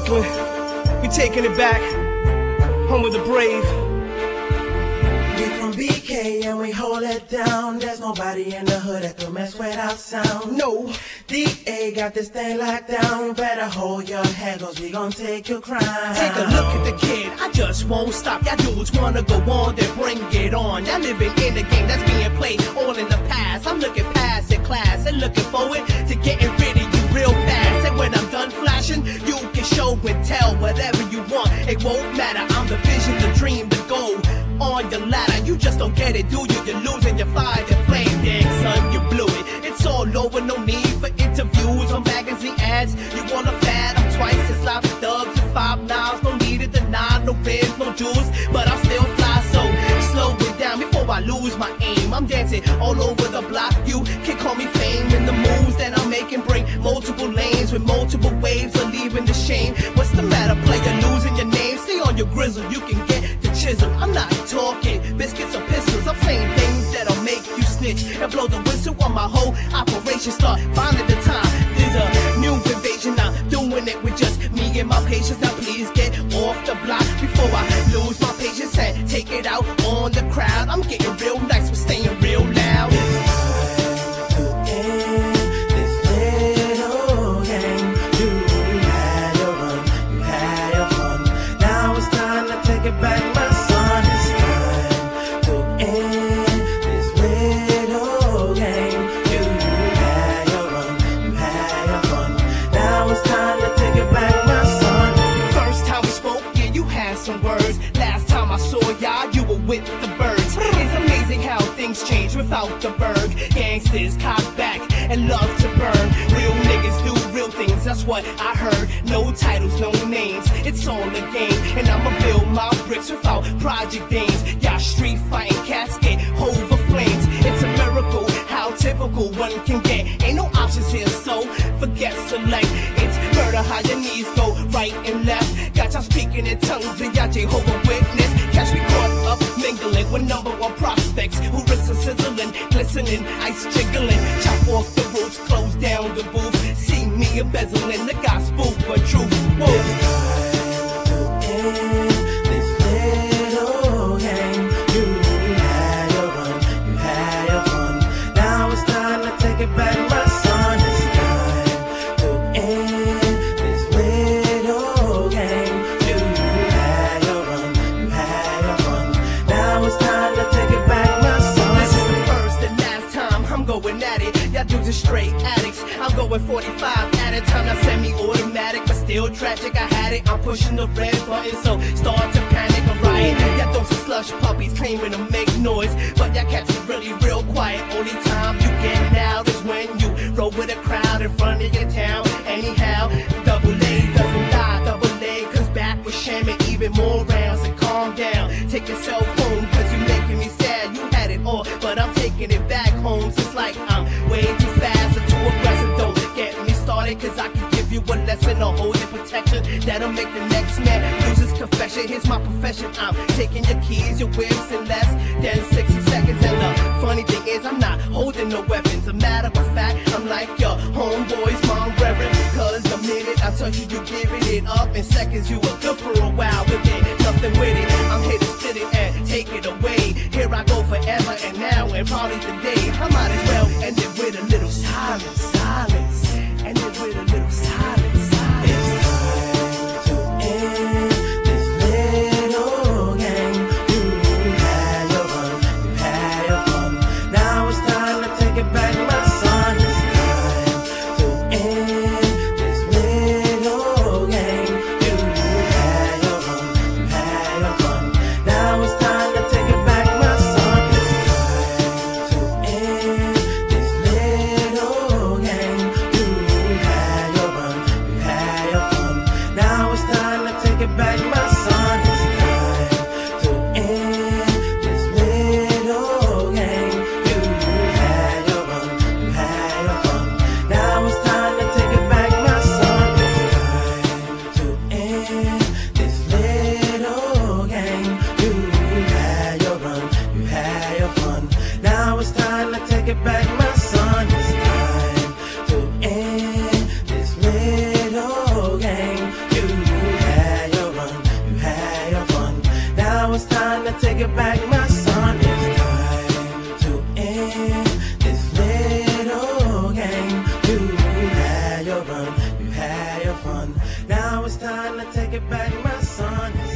Brooklyn, we taking it back, home of the brave. We from BK and we hold it down. There's nobody in the hood that can mess with our sound. No, DA got this thing locked down. Better hold your head, cause we gon' take your crime. take a look at the kid, I just won't stop. Y'all dudes wanna go on, then bring it on. Y'all living in a game that's being played all in the past. I'm looking past the class and looking forward to getting rid of you real fast. And when I'm done flashing, you can show and tell whatever you want. It won't matter, I'm the vision, the dream, the goal. On your ladder, you just don't get it, do you? You're losing your fire, your flame, dang son, you blew it. It's all over, no need for interviews or magazine ads. You wanna fad, I'm twice as loud as Thugs and 5 9s. No need to deny, no rims, no jewels, but I'll still fly, so slow it down before I lose my aim. I'm dancing all over the block, you can call me fame. And the moves that I'm making bring multiple lanes with multiple waves of leaving the shame. What's the matter, player, losing your name? Stay on your grizzle, you can get the chisel. I'm not talking biscuits or pistols, I'm saying things that'll make you snitch and blow the whistle on my whole operation. Start finding the time, there's a new invasion. I'm doing it with just me and my patience. Now please get off the block before I lose my patience and take it out on the crowd. I'm getting real nice, but staying real loud. Back, my son, it's time to end this little game. You had your run, you had your fun. Now it's time to take it back, my son. First time we spoke, yeah, you had some words. Last time I saw y'all, you were with the birds. It's amazing how things change without the berg. Gangsters cock back and love to burn. Real niggas do real things, that's what I heard. No titles, no names, it's all a game. And I'ma build my bricks without project names. Y'all street fighting cats get over flames. It's a miracle how typical one can get. Ain't no options here, so forget select. It's murder how your knees go right and left. Got y'all speaking in tongues and y'all Jehovah Witness. Catch me caught up mingling with #1 prospects who wrists are sizzling, glistening, ice jiggling. Chop off the roots, close down the booth. See me embezzling the gospel, but truth. Whoa. Back, my son, it's time to end this little game. You had your run, you had your fun. Now it's time to take it back, my son. This is the first and last time I'm going at it. Y'all dudes are straight addicts. I'm going 45 at a time. Not semi-automatic, but still tragic. I had it. I'm pushing the red button, so start to panic. I'm riot. Y'all those are slush puppies claiming to make noise, but y'all cats is really real quiet. Only time you get loud is when you roll with a crowd in front of your town. Anyhow, double A doesn't die. Double A comes back with shamming even more rounds. And calm down, take yourself home, cause you're making me sad. You had it all, but I'm taking it back home. It's like I'm way too fast or too aggressive. Don't get me started, cause I can give you a lesson on holding protection that'll make the next man lose his confession. Here's my profession, I'm taking your keys, your whips in less than 60 seconds. And the funny thing is, I'm not holding no weapons. A matter of fact, I'm like your homeboy's mom reverend. Cause the minute I touch you, you giving it up. In seconds, you were good for a while, but then nothing with it. I'm here to spit it and take it away. Here I go forever and now and probably today. I might as well end it with a little silence, silence. End it with a little silence, silence. It's time to end this little game. You had your run, you had your fun. Now it's time to take it back, my son. It's time to end this little game. You had your run, you had your fun. Now it's time to take it back, my son. It's time to end this little game. You had your run, you had your fun. Now it's time to take it back, my son. It's time to end this little game. You had your run, you had your fun. Now it's time to take it back, my son. It's time to end this little game. You had your run, you had your fun. Now it's time to take it back, my son. It's time to end this little game. You take it back, my son. It's time to end this little game. You had your run, you had your fun. Now it's time to take it back, my son.